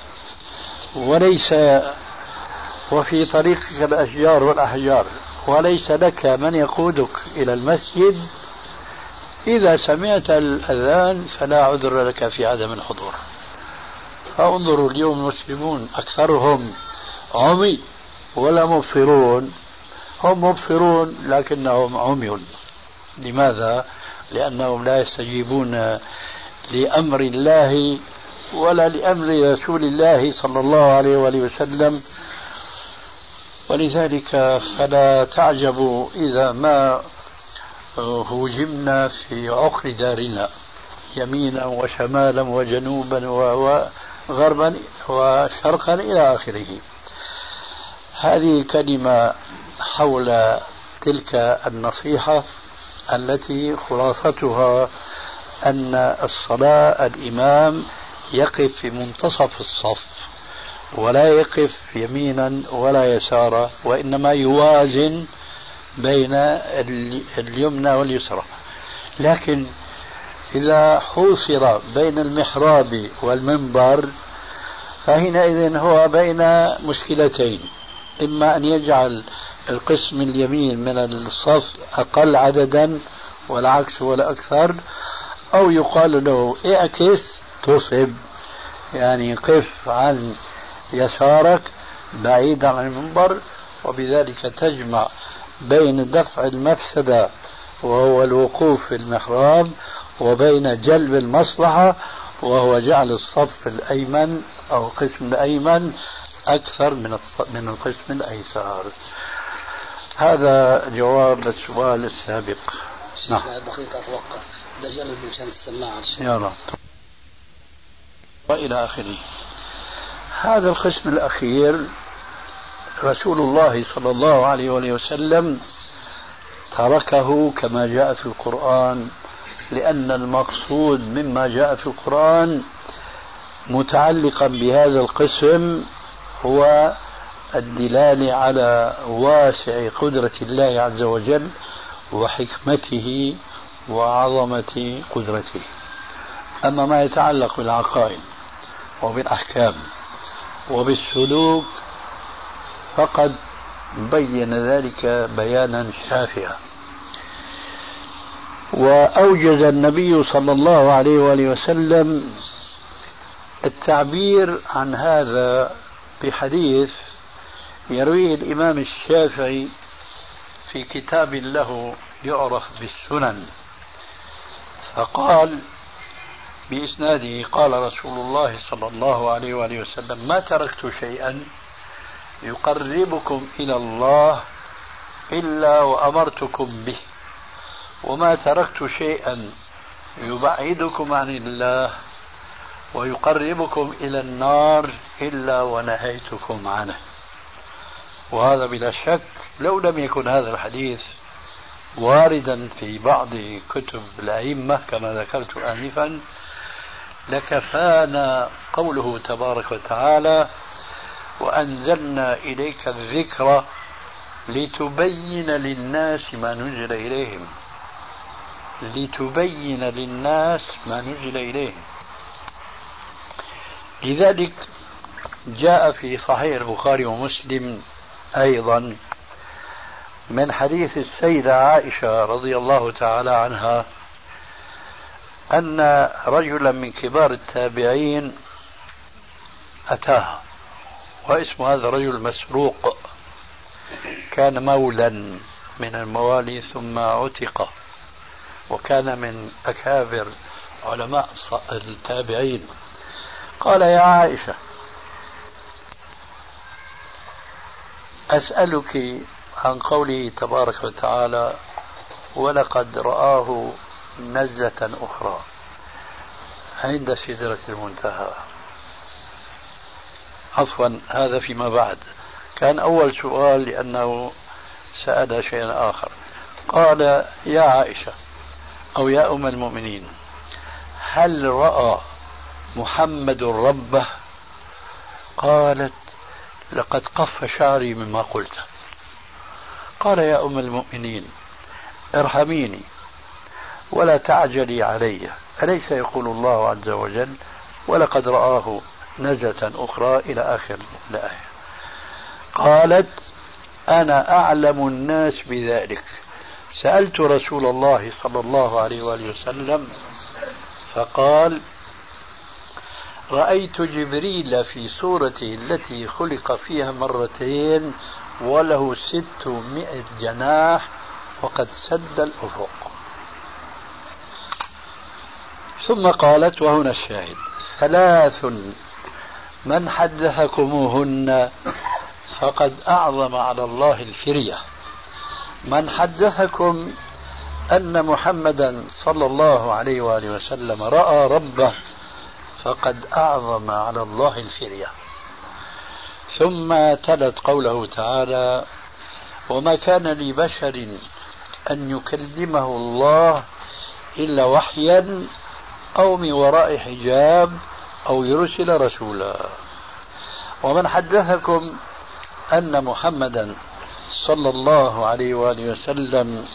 وفي طريقك الأشجار والأحجار وليس لك من يقودك إلى المسجد، إذا سمعت الأذان فلا عذر لك في عدم الحضور. فانظروا اليوم المسلمون أكثرهم عمي ولا مبصرون، هم مبصرون لكنهم عمي. لماذا؟ لأنهم لا يستجيبون لأمر الله ولا لأمر رسول الله صلى الله عليه وآله وسلم. ولذلك فلا تعجبوا إذا ما هوجمنا في عقر دارنا يمينا وشمالا وجنوبا وغربا وشرقا إلى آخره. هذه كلمة حول تلك النصيحة التي خلاصتها أن الصلاة الإمام يقف في منتصف الصف ولا يقف يمينا ولا يسارا، وإنما يوازن بين اليمنى واليسرى. لكن إذا حوصر بين المحراب والمنبر فحينئذ هو بين مشكلتين: إما أن يجعل القسم اليمين من الصف أقل عددا والعكس ولا أكثر، أو يقال له اعكس تصب، يعني قف عن يسارك بعيدا عن المنبر، وبذلك تجمع بين دفع المفسدة وهو الوقوف في المحراب وبين جلب المصلحة وهو جعل الصف الأيمن أو القسم الأيمن أكثر من القسم الأيسر. هذا جواب السؤال السابق. نعم. دقيقة أتوقف، دجال بمشان السماعة يا رب. وإلى آخره. هذا القسم الأخير رسول الله صلى الله عليه وسلم تركه كما جاء في القرآن، لأن المقصود مما جاء في القرآن متعلقا بهذا القسم هو الدلالة على واسع قدرة الله عز وجل وحكمته وعظمة قدرته. أما ما يتعلق بالعقائد وبالأحكام وبالسلوك فقد بين ذلك بيانا شافيا. وأوجز النبي صلى الله عليه وآله وسلم التعبير عن هذا بحديث يرويه الإمام الشافعي في كتاب له يعرف بالسنن، فقال بإسناده قال رسول الله صلى الله عليه وآله وسلم: ما تركت شيئا يقربكم إلى الله إلا وأمرتكم به، وما تركت شيئا يبعدكم عن الله ويقربكم إلى النار إلا ونهيتكم عنه. وهذا بلا شك لو لم يكن هذا الحديث واردا في بعض كتب الأئمة كما ذكرت آنفا لكفانا قوله تبارك وتعالى: وأنزلنا إليك الذكر لتبين للناس ما نزل إليهم. لتبين للناس ما نزل إليهم. لذلك جاء في صحيح البخاري ومسلم أيضا من حديث السيدة عائشة رضي الله تعالى عنها أن رجلا من كبار التابعين أتاها، واسم هذا الرجل مسروق، كان مولا من الموالي ثم عتق، وكان من أكابر علماء التابعين. قال: يا عائشة، أسألك عن قوله تبارك وتعالى: ولقد رآه نزلة أخرى عند سدرة المنتهى. عفوا، هذا فيما بعد، كان أول سؤال لأنه سأل شيئا آخر. قال: يا عائشة أو يا أم المؤمنين، هل رأى محمد ربه؟ قالت: لقد قف شعري مما قلت. قال: يا أم المؤمنين ارحميني ولا تعجلي علي، أليس يقول الله عز وجل: ولقد رآه نزلة أخرى إلى آخر الآية. قالت: أنا أعلم الناس بذلك، سألت رسول الله صلى الله عليه وآله وسلم فقال: رأيت جبريل في صورته التي خلق فيها مرتين وله 600 جناح وقد سد الأفق. ثم قالت، وهنا الشاهد: ثلاث من حدثكموهن فقد أعظم على الله الفرية. من حدثكم أن محمدا صلى الله عليه وآله وسلم رأى ربه فقد أعظم على الله الفرية. ثم تلت قوله تعالى: وما كان لبشر أن يكلمه الله إلا وحيا أو من وراء حجاب أو يرسل رسولا. ومن حدثكم أن محمدا صلى الله عليه وآله وسلم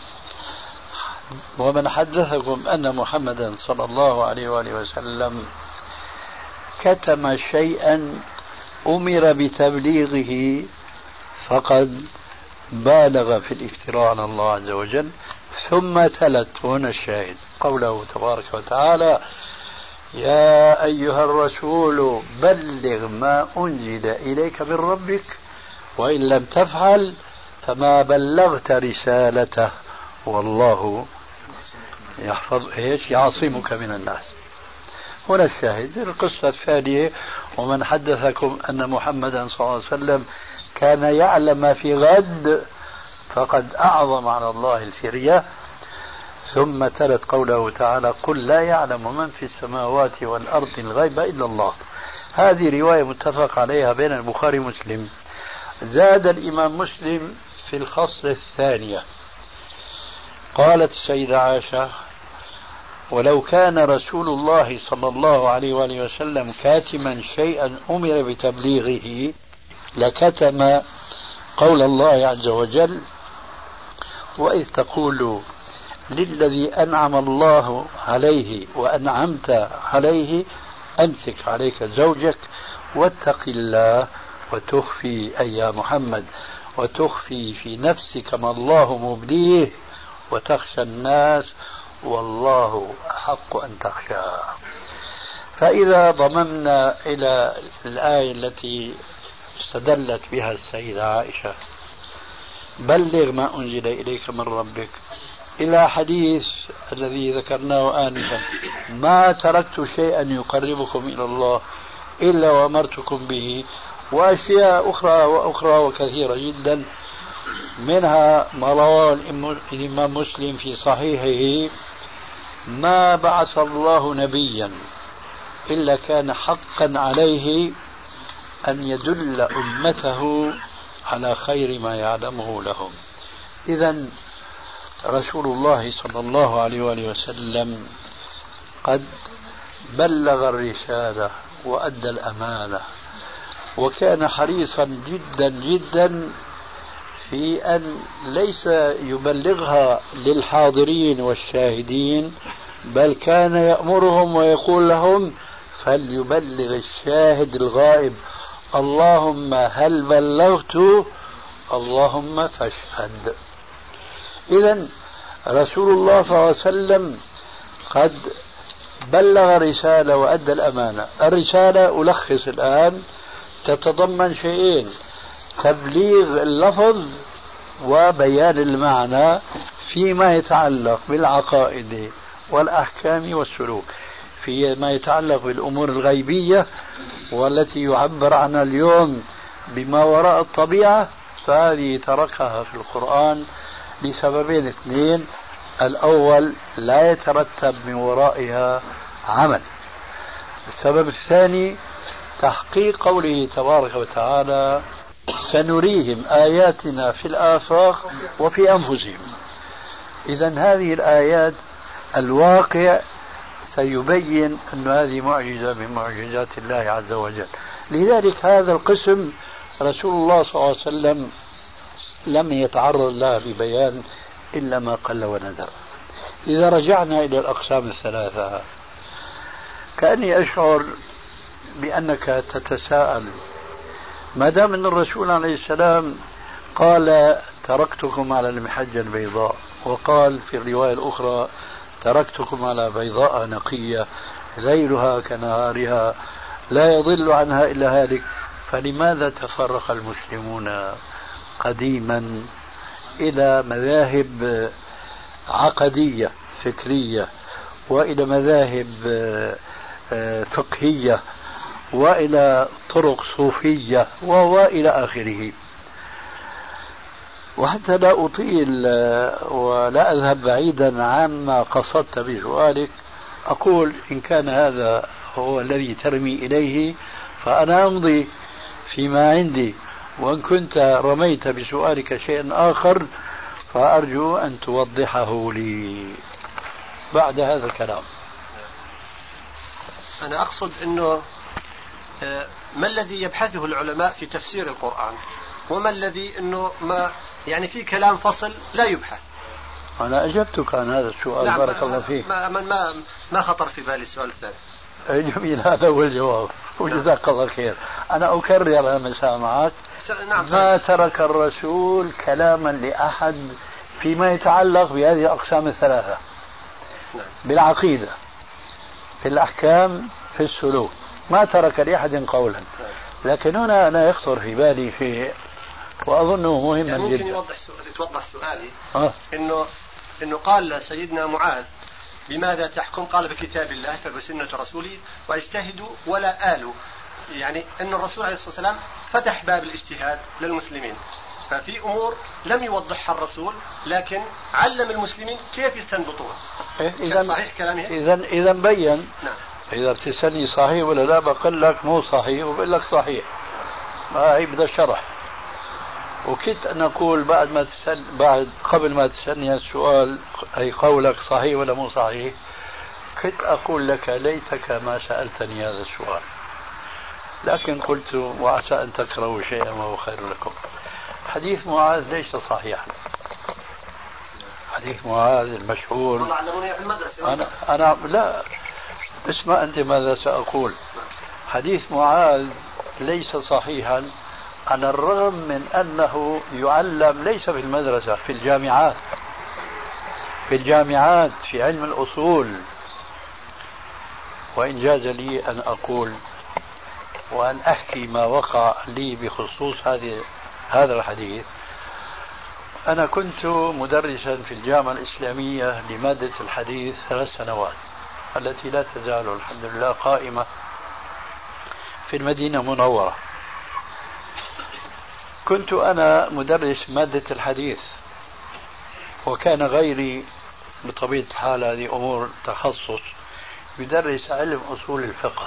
كتم شيئا أمر بتبليغه فقد بالغ في الافتراء على الله عز وجل. ثم تلت هنا الشاهد قوله تبارك وتعالى: يا أيها الرسول بلغ ما أنزل إليك من ربك وإن لم تفعل فما بلغت رسالته والله يعصمك من الناس. هنا الشاهد القصة الثانية: ومن حدثكم أن محمدا صلى الله عليه وسلم كان يعلم ما في غد فقد أعظم على الله الفرية. ثم تلت قوله تعالى: قل لا يعلم من في السماوات والأرض الغيب إلا الله. هذه رواية متفق عليها بين البخاري ومسلم. زاد الإمام مسلم في الخصل الثانية، قالت السيدة عائشة: ولو كان رسول الله صلى الله عليه وآله وسلم كاتما شيئا أمر بتبليغه لكتم قول الله عز وجل: وإذ تقول للذي أنعم الله عليه وأنعمت عليه أمسك عليك زوجك واتق الله وتخفي أي يا محمد وتخفي في نفسك ما الله مبديه وتخشى الناس والله أحق أن تخشاه. فإذا ضممنا إلى الآية التي استدلت بها السيدة عائشة بلغ ما أنزل إليك من ربك إلى حديث الذي ذكرناه آنفا ما تركت شيئا يقربكم إلى الله إلا وأمرتكم به وأشياء أخرى وكثيرة جدا منها ما رواه الإمام مسلم في صحيحه ما بعث الله نبيا إلا كان حقا عليه أن يدل أمته على خير ما يعلمه لهم. إذن رسول الله صلى الله عليه وآله وسلم قد بلغ الرسالة وأدى الأمانة وكان حريصا جدا جدا في أن ليس يبلغها للحاضرين والشاهدين بل كان يأمرهم ويقول لهم فليبلغ الشاهد الغائب اللهم هل بلغت اللهم فاشهد. إذن رسول الله صلى الله عليه وسلم قد بلغ الرسالة وأدى الأمانة. الرسالة ألخص الآن تتضمن شيئين تبليغ اللفظ وبيان المعنى فيما يتعلق بالعقائد والأحكام والسلوك. فيما يتعلق بالأمور الغيبية والتي يعبر عنها اليوم بما وراء الطبيعة فهذه تركها في القرآن لسببين اثنين: الأول لا يترتب من ورائها عمل، السبب الثاني تحقيق قوله تبارك وتعالى سنريهم آياتنا في الآفاق وفي أنفسهم. إذن هذه الآيات الواقع سيبين أن هذه معجزة من معجزات الله عز وجل. لذلك هذا القسم رسول الله صلى الله عليه وسلم لم يتعرض لها ببيان إلا ما قل وندر. إذا رجعنا إلى الأقسام الثلاثة كأني أشعر بأنك تتساءل ما دام أن الرسول عليه السلام قال تركتكم على المحجة البيضاء وقال في الرواية الأخرى تركتكم على بيضاء نقية ليلها كنهارها لا يضل عنها إلا هالك، فلماذا تفرق المسلمون قديما إلى مذاهب عقدية فكرية وإلى مذاهب فقهية وإلى طرق صوفية وإلى آخره؟ وحتى لا أطيل ولا أذهب بعيدا عما قصدت بسؤالك أقول إن كان هذا هو الذي ترمي إليه فأنا أمضي فيما عندي، وإن كنت رميت بسؤالك شيئا آخر فأرجو أن توضحه لي بعد هذا الكلام. أنا أقصد أنه ما الذي يبحثه العلماء في تفسير القرآن وما الذي أنه ما يعني في كلام فصل لا يبحث. أنا أجبتك عن هذا السؤال بارك الله فيك. ما خطر في بالي السؤال الثاني. جميل، هذا هو الجواب وجزاك الله خير. أنا أكرر المساء معك. ما ترك الرسول كلاما لأحد فيما يتعلق بهذه الأقسام الثلاثة بالعقيدة في الأحكام في السلوك، ما ترك لأحد قولا. لكن هنا أنا يخطر في بالي شيء وأظنه مهما يعني ممكن جدا. يوضح سؤالي. إنه قال سيدنا معاذ بماذا تحكم؟ قال بكتاب الله فبسنة رسوله واجتهدوا ولا آلوا. يعني أن الرسول عليه الصلاة والسلام فتح باب الاجتهاد للمسلمين، ففي أمور لم يوضحها الرسول لكن علم المسلمين كيف يستنبطوها. إذن صحيح كلامي؟ إذن بين. نعم. إذا بتسألني صحيح ولا لا بقول لك مو صحيح وبقول لك صحيح، ما هي بدها شرح. وكنت أن أقول قبل ما تسألني السؤال أي قولك صحيح ولا مو صحيح، كنت أقول لك ليتك ما سألتني هذا السؤال، لكن قلت وعسى أن تكرهوا شيئا وهو خير لكم. حديث معاذ ليس صحيحا، حديث معاذ المشهور. والله علموني في المدرسة. أنا لا، اسمع أنت ماذا سأقول. حديث معاذ ليس صحيحا على الرغم من أنه يعلم ليس في المدرسة، في الجامعات، في علم الأصول. وإن جاز لي أن أقول وأن أحكي ما وقع لي بخصوص هذا الحديث. أنا كنت مدرسا في الجامعة الإسلامية لمادة الحديث 3 سنوات، التي لا تزال الحمد لله قائمة في المدينة المنورة. كنت أنا مدرس مادة الحديث، وكان غيري بطبيعة الحال، هذه أمور تخصص، يدرس علم أصول الفقه.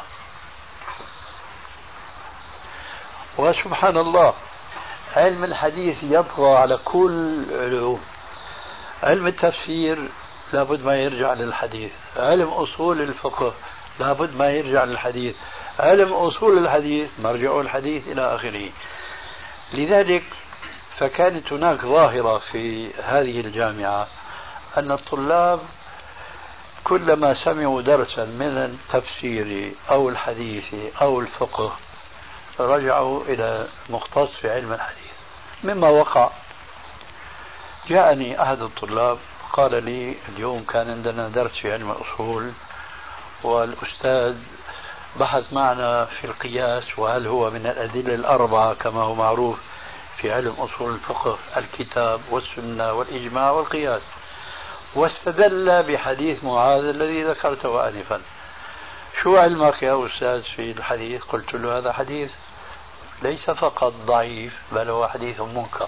وسبحان الله علم الحديث يطغى على كل العلوم. علم التفسير لابد ما يرجع للحديث، علم أصول الفقه لابد ما يرجع للحديث، علم أصول الحديث مرجع الحديث إلى آخره. لذلك فكانت هناك ظاهرة في هذه الجامعة أن الطلاب كلما سمعوا درسا من التفسير أو الحديث أو الفقه رجعوا إلى مختص في علم الحديث. مما وقع، جاءني أحد الطلاب قال لي اليوم كان عندنا درس في علم الأصول، والأستاذ بحث معنا في القياس، وهل هو من الأدلة الأربعة كما هو معروف في علم أصول الفقه، الكتاب والسنة والإجماع والقياس، واستدل بحديث معاذ الذي ذكرته آنفا. شو علمك يا أستاذ في الحديث؟ قلت له هذا حديث ليس فقط ضعيف بل هو حديث منكر.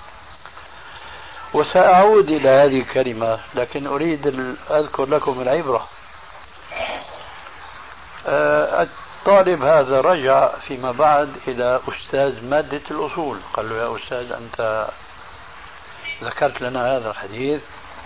وسأعود إلى هذه الكلمة، لكن أريد أذكر لكم العبرة. الطالب هذا رجع فيما بعد إلى أستاذ مادة الأصول، قال له يا أستاذ أنت ذكرت لنا هذا الحديث،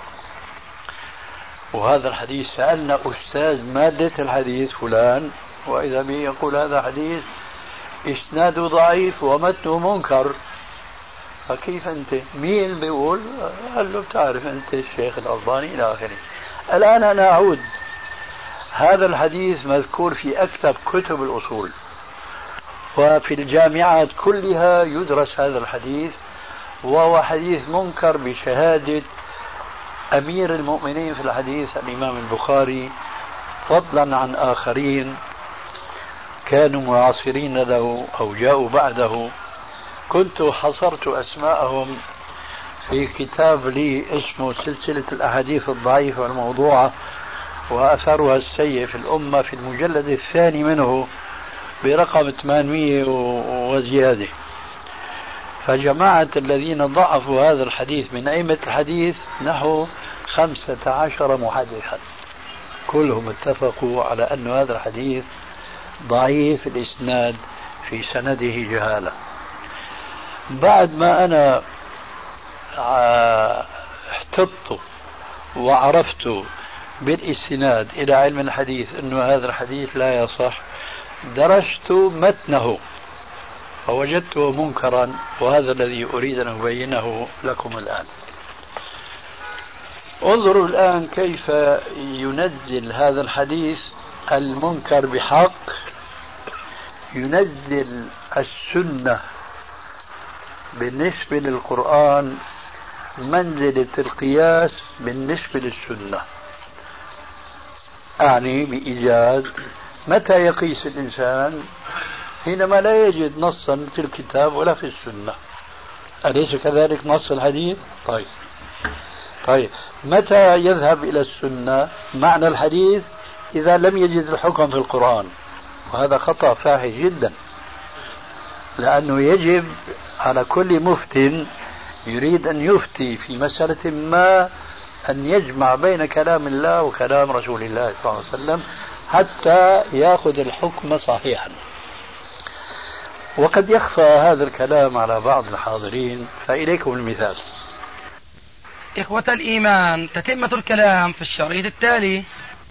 وهذا الحديث سألنا أستاذ مادة الحديث فلان وإذا به يقول هذا حديث إسناده ضعيف ومتنه منكر، فكيف أنت؟ مين بيقول؟ قال له بتعرف أنت الشيخ الألباني إلى آخره. الآن أنا أعود، هذا الحديث مذكور في أكثر كتب الأصول، وفي الجامعات كلها يدرس هذا الحديث، وهو حديث منكر بشهادة أمير المؤمنين في الحديث الإمام البخاري، فضلا عن آخرين كانوا معاصرين له أو جاءوا بعده. كنت حصرت أسماءهم في كتاب لي اسمه سلسلة الأحاديث الضعيفة والموضوعة وأثرها السيء في الأمة، في المجلد الثاني منه برقم 800 وزيادة. فجماعة الذين ضعفوا هذا الحديث من أئمة الحديث نحو 15 محدثا، كلهم اتفقوا على أن هذا الحديث ضعيف الإسناد، في سنده جهالة. بعد ما أنا احتطت وعرفت بالاستناد إلى علم الحديث أن هذا الحديث لا يصح، درست متنه فوجدته منكرا، وهذا الذي أريد أن أبينه لكم الآن. انظروا الآن كيف ينزل هذا الحديث المنكر بحق، ينزل السنة بالنسبة للقرآن منزلة القياس بالنسبة للسنة. أعني بإيجاز، متى يقيس الإنسان؟ حينما لا يجد نصا في الكتاب ولا في السنة، أليس كذلك نص الحديث؟ طيب متى يذهب إلى السنة معنى الحديث؟ إذا لم يجد الحكم في القرآن، وهذا خطأ فاحش جدا، لأنه يجب على كل مفت يريد أن يفتي في مسألة ما أن يجمع بين كلام الله وكلام رسول الله صلى الله عليه وسلم حتى يأخذ الحكم صحيحا. وقد يخفى هذا الكلام على بعض الحاضرين، فإليكم المثال. إخوة الإيمان، تتمة الكلام في الشريط التالي.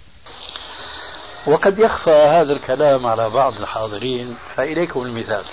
وقد يخفى هذا الكلام على بعض الحاضرين، فإليكم المثال.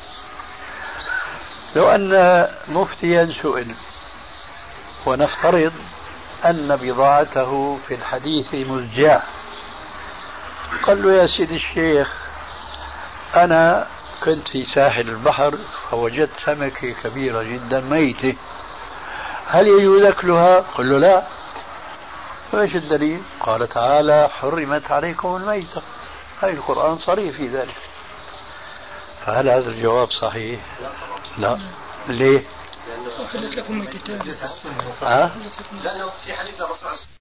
لو أن مفتيا سئل، ونفترض أن بضاعته في الحديث مزجاة. قال له: يا سيدي الشيخ، أنا كنت في ساحل البحر فوجدت سمكة كبيرة جدا ميتة، هل يجوز أكلها؟ قل له: لا. فايش الدليل؟ قال تعالى: حرمت عليكم الميتة. هاي القرآن صريح في ذلك. فهل هذا الجواب صحيح؟ لا. ليه؟ أحلت لكم ميتتان. لأنه في حديث الرسول